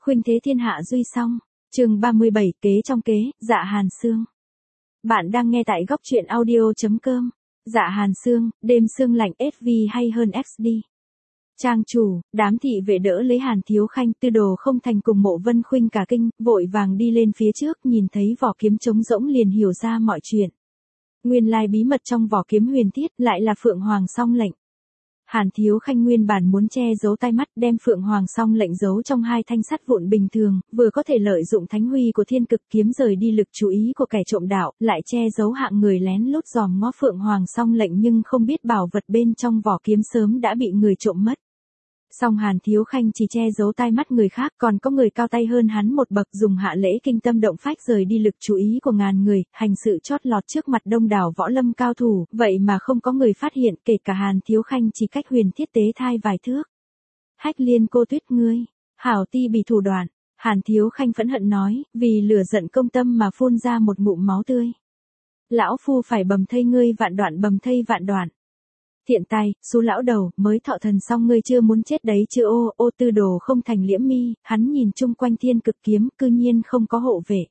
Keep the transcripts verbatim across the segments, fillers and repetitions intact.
Khuynh thế thiên hạ duy song. Chương ba mươi bảy, kế trong kế, Dạ Hàn Sương. Bạn đang nghe tại góc truyện audio chấm com. Dạ Hàn Sương, đêm sương lạnh ét vê hay hơn ích đê. Trang chủ, đám thị vệ đỡ lấy Hàn Thiếu Khanh, Tư Đồ không thành cùng Mộ Vân Khuynh cả kinh, vội vàng đi lên phía trước, nhìn thấy vỏ kiếm trống rỗng liền hiểu ra mọi chuyện. Nguyên lai bí mật trong vỏ kiếm huyền thiết lại là Phượng Hoàng song lệnh. Hàn Thiếu Khanh nguyên bản muốn che giấu tai mắt, đem Phượng Hoàng song lệnh giấu trong hai thanh sắt vụn bình thường, vừa có thể lợi dụng thánh huy của thiên cực kiếm rời đi lực chú ý của kẻ trộm đạo, lại che giấu hạng người lén lút dòm ngó Phượng Hoàng song lệnh nhưng không biết bảo vật bên trong vỏ kiếm sớm đã bị người trộm mất. Song Hàn Thiếu Khanh chỉ che giấu tai mắt người khác, còn có người cao tay hơn hắn một bậc dùng hạ lễ kinh tâm động phách rời đi lực chú ý của ngàn người, hành sự chót lọt trước mặt đông đảo võ lâm cao thủ, vậy mà không có người phát hiện, kể cả Hàn Thiếu Khanh chỉ cách huyền thiết tế thai vài thước. Hách Liên cô tuyết ngươi, hảo ti bị thủ đoạn, Hàn Thiếu Khanh phẫn hận nói, vì lửa giận công tâm mà phun ra một ngụm máu tươi. Lão phu phải bầm thây ngươi vạn đoạn bầm thây vạn đoạn. Thiện tay, xú lão đầu, mới thọ thần xong ngươi chưa muốn chết đấy chưa ô, ô Tư Đồ không thành liễm mi, hắn nhìn chung quanh thiên cực kiếm, cư nhiên không có hộ vệ.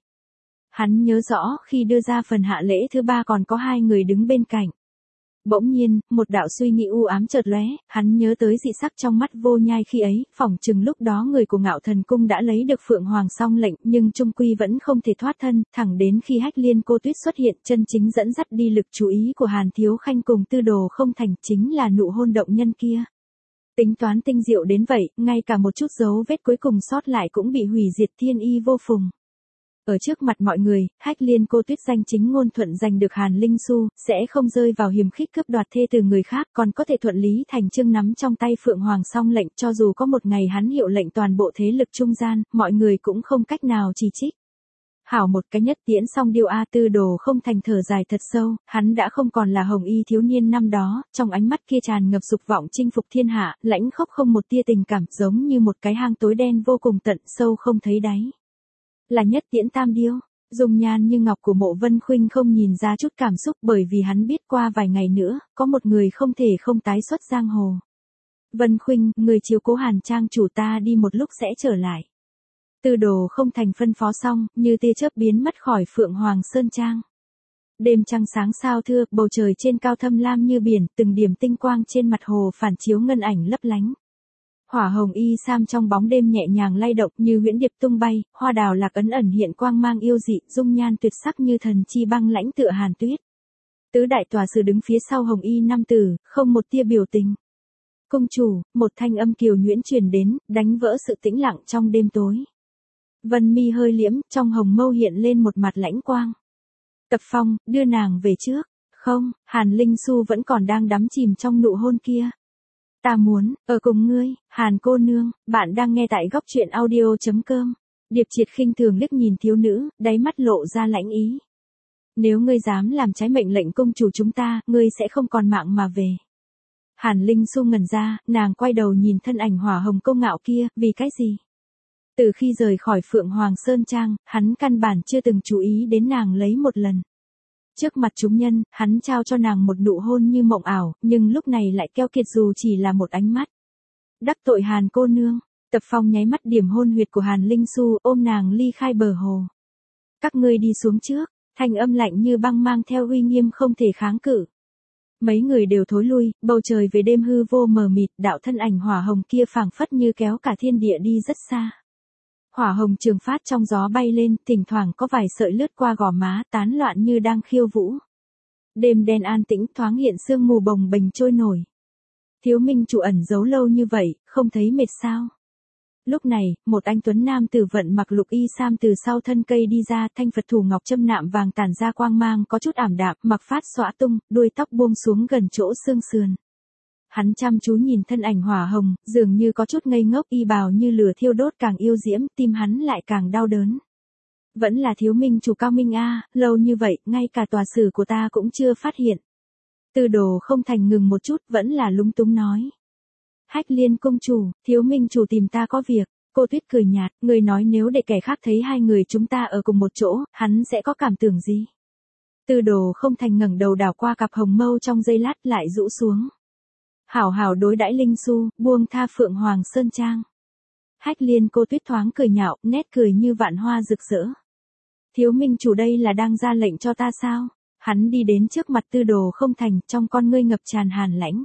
Hắn nhớ rõ, khi đưa ra phần hạ lễ thứ ba còn có hai người đứng bên cạnh. Bỗng nhiên, một đạo suy nghĩ u ám chợt lóe, hắn nhớ tới dị sắc trong mắt Vô Nhai khi ấy, phỏng chừng lúc đó người của Ngạo Thần Cung đã lấy được Phượng Hoàng song lệnh, nhưng trung quy vẫn không thể thoát thân, thẳng đến khi Hách Liên cô tuyết xuất hiện, chân chính dẫn dắt đi lực chú ý của Hàn Thiếu Khanh cùng Tư Đồ không thành, chính là nụ hôn động nhân kia. Tính toán tinh diệu đến vậy, ngay cả một chút dấu vết cuối cùng sót lại cũng bị hủy diệt thiên y vô phùng. Ở trước mặt mọi người, Hách Liên cô tuyết danh chính ngôn thuận giành được Hàn Linh Xu, sẽ không rơi vào hiểm khích cướp đoạt thê từ người khác, còn có thể thuận lý thành chương nắm trong tay Phượng Hoàng song lệnh, cho dù có một ngày hắn hiệu lệnh toàn bộ thế lực trung gian, mọi người cũng không cách nào chỉ trích. Hảo một cái nhất tiễn song điêu a. Tư Đồ không thành thở dài thật sâu, hắn đã không còn là hồng y thiếu niên năm đó, trong ánh mắt kia tràn ngập dục vọng chinh phục thiên hạ, lãnh khốc không một tia tình cảm, giống như một cái hang tối đen vô cùng tận sâu không thấy đáy. Là nhất tiễn tam điêu, dung nhan như ngọc của Mộ Vân Khuynh không nhìn ra chút cảm xúc, bởi vì hắn biết qua vài ngày nữa, có một người không thể không tái xuất giang hồ. Vân Khuynh, người chiếu cố Hàn trang chủ ta đi một lúc sẽ trở lại. Tư Đồ không thành phân phó xong, như tia chớp biến mất khỏi Phượng Hoàng Sơn Trang. Đêm trăng sáng sao thưa, bầu trời trên cao thâm lam như biển, từng điểm tinh quang trên mặt hồ phản chiếu ngân ảnh lấp lánh. Hỏa hồng y sam trong bóng đêm nhẹ nhàng lay động như huyễn điệp tung bay, hoa đào lạc ấn ẩn hiện quang mang yêu dị, dung nhan tuyệt sắc như thần chi băng lãnh tựa Hàn Tuyết. Tứ đại tòa sử đứng phía sau hồng y nam tử, không một tia biểu tình. Công chủ, một thanh âm kiều nhuyễn truyền đến, đánh vỡ sự tĩnh lặng trong đêm tối. Vân mi hơi liễm, trong hồng mâu hiện lên một mặt lãnh quang. Tập Phong, đưa nàng về trước. Không, Hàn Linh Xu vẫn còn đang đắm chìm trong nụ hôn kia. Ta muốn, ở cùng ngươi, Hàn cô nương, bạn đang nghe tại góc truyện audio chấm com. Điệp Triệt khinh thường liếc nhìn thiếu nữ, đáy mắt lộ ra lãnh ý. Nếu ngươi dám làm trái mệnh lệnh công chủ chúng ta, ngươi sẽ không còn mạng mà về. Hàn Linh Xu ngẩn ra, nàng quay đầu nhìn thân ảnh hỏa hồng công ngạo kia, vì cái gì? Từ khi rời khỏi Phượng Hoàng Sơn Trang, hắn căn bản chưa từng chú ý đến nàng lấy một lần. Trước mặt chúng nhân, hắn trao cho nàng một nụ hôn như mộng ảo, nhưng lúc này lại keo kiệt dù chỉ là một ánh mắt. Đắc tội Hàn cô nương, Tập Phong nháy mắt điểm hôn huyệt của Hàn Linh Xu, ôm nàng ly khai bờ hồ. Các ngươi đi xuống trước, thanh âm lạnh như băng mang theo uy nghiêm không thể kháng cự. Mấy người đều thối lui, bầu trời về đêm hư vô mờ mịt, đạo thân ảnh hỏa hồng kia phảng phất như kéo cả thiên địa đi rất xa. Hỏa hồng trường phát trong gió bay lên, thỉnh thoảng có vài sợi lướt qua gò má, tán loạn như đang khiêu vũ. Đêm đen an tĩnh, thoáng hiện sương mù bồng bềnh trôi nổi. Thiếu minh chủ ẩn giấu lâu như vậy, không thấy mệt sao? Lúc này, một anh tuấn nam tử vận mặc lục y sam từ sau thân cây đi ra, thanh Phật thủ ngọc châm nạm vàng tản ra quang mang có chút ảm đạm, mặc phát xõa tung, đuôi tóc buông xuống gần chỗ xương sườn. Hắn chăm chú nhìn thân ảnh hỏa hồng, dường như có chút ngây ngốc, y bào như lửa thiêu đốt càng yêu diễm, tim hắn lại càng đau đớn. Vẫn là thiếu minh chủ cao minh a, lâu như vậy, ngay cả tòa sử của ta cũng chưa phát hiện. Tư Đồ không thành ngừng một chút, vẫn là lúng túng nói. Hách Liên công chủ, thiếu minh chủ tìm ta có việc. Cô Tuyết cười nhạt, người nói nếu để kẻ khác thấy hai người chúng ta ở cùng một chỗ, hắn sẽ có cảm tưởng gì? Tư Đồ không thành ngẩng đầu đảo qua cặp hồng mâu trong giây lát lại rũ xuống. Hảo hảo đối đãi Linh Xu, buông tha Phượng Hoàng Sơn Trang. Hách Liên Cô Tuyết thoáng cười nhạo, nét cười như vạn hoa rực rỡ. Thiếu minh chủ đây là đang ra lệnh cho ta sao? Hắn đi đến trước mặt Tư Đồ Không Thành, trong con ngươi ngập tràn hàn lãnh.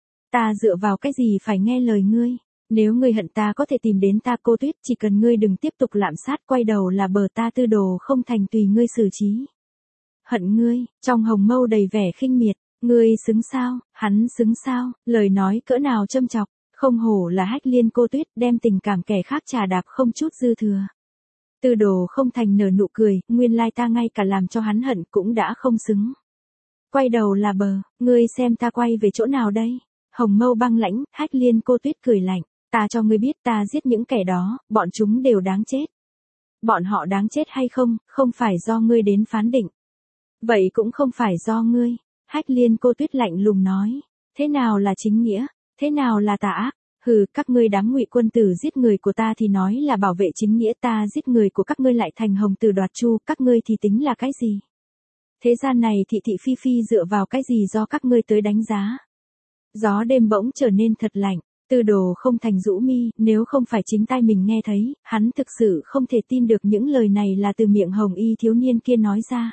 Ta dựa vào cái gì phải nghe lời ngươi? Nếu ngươi hận ta có thể tìm đến ta Cô Tuyết, chỉ cần ngươi đừng tiếp tục lạm sát, quay đầu là bờ, ta Tư Đồ Không Thành tùy ngươi xử trí. Hận ngươi, trong hồng mâu đầy vẻ khinh miệt, ngươi xứng sao, hắn xứng sao, lời nói cỡ nào châm chọc, không hổ là Hách Liên Cô Tuyết, đem tình cảm kẻ khác trà đạp không chút dư thừa. Tư Đồ Không Thành nở nụ cười, nguyên lai ta ngay cả làm cho hắn hận cũng đã không xứng. Quay đầu là bờ, ngươi xem ta quay về chỗ nào đây? Hồng mâu băng lãnh, Hách Liên Cô Tuyết cười lạnh, ta cho ngươi biết ta giết những kẻ đó, bọn chúng đều đáng chết. Bọn họ đáng chết hay không, không phải do ngươi đến phán định. Vậy cũng không phải do ngươi. Hách Liên Cô Tuyết lạnh lùng nói, thế nào là chính nghĩa, thế nào là tà ác? Hừ, các ngươi đám ngụy quân tử giết người của ta thì nói là bảo vệ chính nghĩa, ta giết người của các ngươi lại thành hồng tử đoạt chu, các ngươi thì tính là cái gì? Thế gian này thị thị phi phi dựa vào cái gì do các ngươi tới đánh giá? Gió đêm bỗng trở nên thật lạnh, Tư Đồ Không Thành rũ mi, nếu không phải chính tai mình nghe thấy, hắn thực sự không thể tin được những lời này là từ miệng hồng y thiếu niên kia nói ra.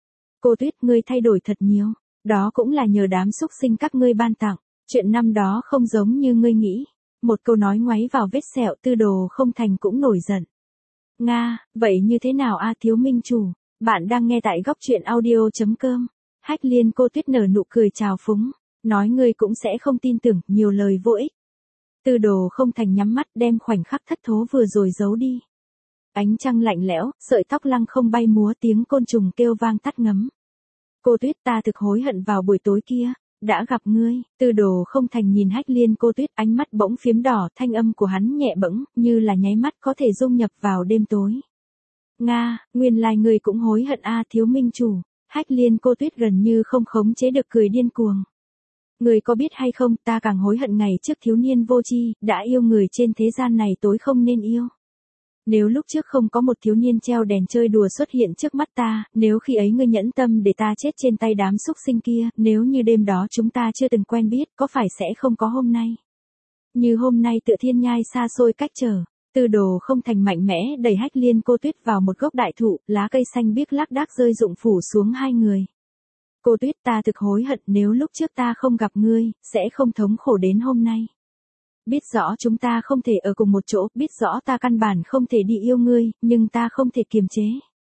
Cô Tuyết, ngươi thay đổi thật nhiều, đó cũng là nhờ đám xúc sinh các ngươi ban tặng, chuyện năm đó không giống như ngươi nghĩ. Một câu nói ngoáy vào vết sẹo, Tư Đồ Không Thành cũng nổi giận. Nga, vậy như thế nào a thiếu minh chủ? Bạn đang nghe tại góc truyện audio chấm com. Hách Liên Cô Tuyết nở nụ cười trào phúng, nói ngươi cũng sẽ không tin tưởng, nhiều lời vô ích. Tư Đồ Không Thành nhắm mắt đem khoảnh khắc thất thố vừa rồi giấu đi. Ánh trăng lạnh lẽo, sợi tóc lăng không bay múa, tiếng côn trùng kêu vang tắt ngấm. Cô Tuyết, ta thực hối hận vào buổi tối kia, đã gặp ngươi. Tư Đồ Không Thành nhìn Hách Liên Cô Tuyết, ánh mắt bỗng phiếm đỏ, thanh âm của hắn nhẹ bẫng, như là nháy mắt có thể dung nhập vào đêm tối. Nga, nguyên lai ngươi cũng hối hận a thiếu minh chủ. Hách Liên Cô Tuyết gần như không khống chế được cười điên cuồng. Ngươi có biết hay không, ta càng hối hận ngày trước thiếu niên vô tri, đã yêu người trên thế gian này tối không nên yêu. Nếu lúc trước không có một thiếu niên treo đèn chơi đùa xuất hiện trước mắt ta, nếu khi ấy ngươi nhẫn tâm để ta chết trên tay đám xúc sinh kia, nếu như đêm đó chúng ta chưa từng quen biết, có phải sẽ không có hôm nay? Như hôm nay tựa thiên nhai xa xôi cách trở, Tư Đồ Không Thành mạnh mẽ đẩy Hách Liên Cô Tuyết vào một gốc đại thụ, lá cây xanh biếc lác đác rơi rụng phủ xuống hai người. Cô Tuyết, ta thực hối hận, nếu lúc trước ta không gặp ngươi, sẽ không thống khổ đến hôm nay. Biết rõ chúng ta không thể ở cùng một chỗ, biết rõ ta căn bản không thể đi yêu ngươi, nhưng ta không thể kiềm chế.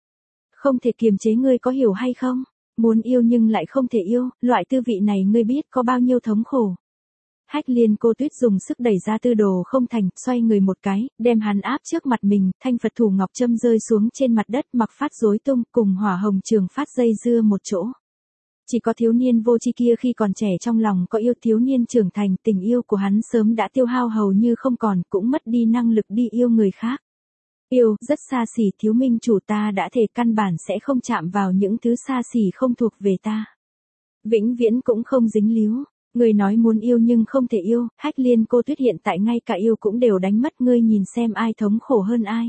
Không thể kiềm chế, ngươi có hiểu hay không? Muốn yêu nhưng lại không thể yêu, loại tư vị này ngươi biết có bao nhiêu thống khổ. Hách Liên Cô Tuyết dùng sức đẩy ra Tư Đồ Không Thành, xoay người một cái, đem hắn áp trước mặt mình, thanh Phật thủ ngọc châm rơi xuống trên mặt đất, mặc phát rối tung, cùng hỏa hồng trường phát dây dưa một chỗ. Chỉ có thiếu niên vô tri kia khi còn trẻ trong lòng có yêu, thiếu niên trưởng thành, tình yêu của hắn sớm đã tiêu hao hầu như không còn, cũng mất đi năng lực đi yêu người khác. Yêu, rất xa xỉ, thiếu minh chủ, ta đã thề căn bản sẽ không chạm vào những thứ xa xỉ không thuộc về ta. Vĩnh viễn cũng không dính líu. Người nói muốn yêu nhưng không thể yêu, Hách Liên Cô Tuyết hiện tại ngay cả yêu cũng đều đánh mất, ngươi nhìn xem ai thống khổ hơn ai.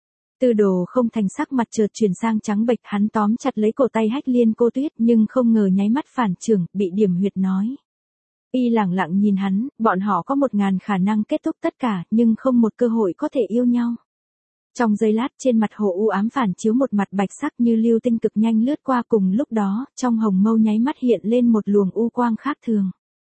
Tư Đồ Không Thành sắc mặt chợt chuyển sang trắng bệch, hắn tóm chặt lấy cổ tay Hách Liên Cô Tuyết, nhưng không ngờ nháy mắt phản trưởng, bị điểm huyệt nói. Y lẳng lặng nhìn hắn, bọn họ có một ngàn khả năng kết thúc tất cả, nhưng không một cơ hội có thể yêu nhau. Trong giây lát, trên mặt hồ u ám phản chiếu một mặt bạch sắc như lưu tinh cực nhanh lướt qua, cùng lúc đó, trong hồng mâu nháy mắt hiện lên một luồng u quang khác thường.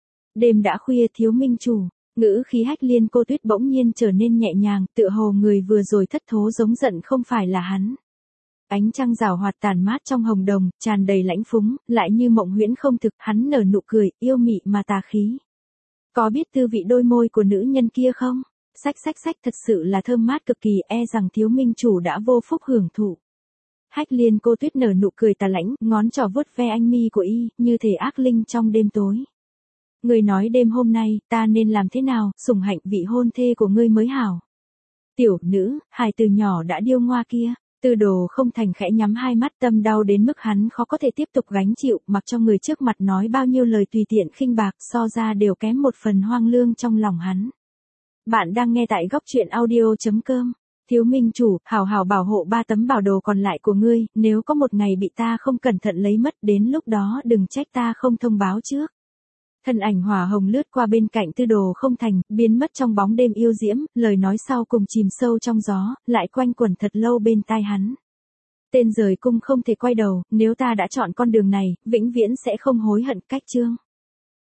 Đêm đã khuya, thiếu minh chủ. Ngữ khí Hách Liên Cô Tuyết bỗng nhiên trở nên nhẹ nhàng, tựa hồ người vừa rồi thất thố giống giận không phải là hắn. Ánh trăng rào hoạt tàn mát trong hồng đồng, tràn đầy lãnh phúng, lại như mộng huyễn không thực, hắn nở nụ cười, yêu mị mà tà khí. Có biết tư vị đôi môi của nữ nhân kia không? Xách xách xách, thật sự là thơm mát cực kỳ, e rằng thiếu minh chủ đã vô phúc hưởng thụ. Hách Liên Cô Tuyết nở nụ cười tà lãnh, ngón trỏ vuốt ve anh mi của y, như thể ác linh trong đêm tối. Ngươi nói đêm hôm nay, ta nên làm thế nào, sủng hạnh vị hôn thê của ngươi mới hảo. Tiểu nữ, hài từ nhỏ đã điêu ngoa kia, Tư Đồ Không Thành khẽ nhắm hai mắt, tâm đau đến mức hắn khó có thể tiếp tục gánh chịu, mặc cho người trước mặt nói bao nhiêu lời tùy tiện khinh bạc, so ra đều kém một phần hoang lương trong lòng hắn. Bạn đang nghe tại góc truyện audio chấm com. Thiếu minh chủ, hảo hảo bảo hộ ba tấm bảo đồ còn lại của ngươi, nếu có một ngày bị ta không cẩn thận lấy mất, đến lúc đó đừng trách ta không thông báo trước. Thân ảnh hỏa hồng lướt qua bên cạnh Tư Đồ Không Thành, biến mất trong bóng đêm yêu diễm, lời nói sau cùng chìm sâu trong gió, lại quanh quẩn thật lâu bên tai hắn. Tên rời cung không thể quay đầu, nếu ta đã chọn con đường này, vĩnh viễn sẽ không hối hận. Cách chương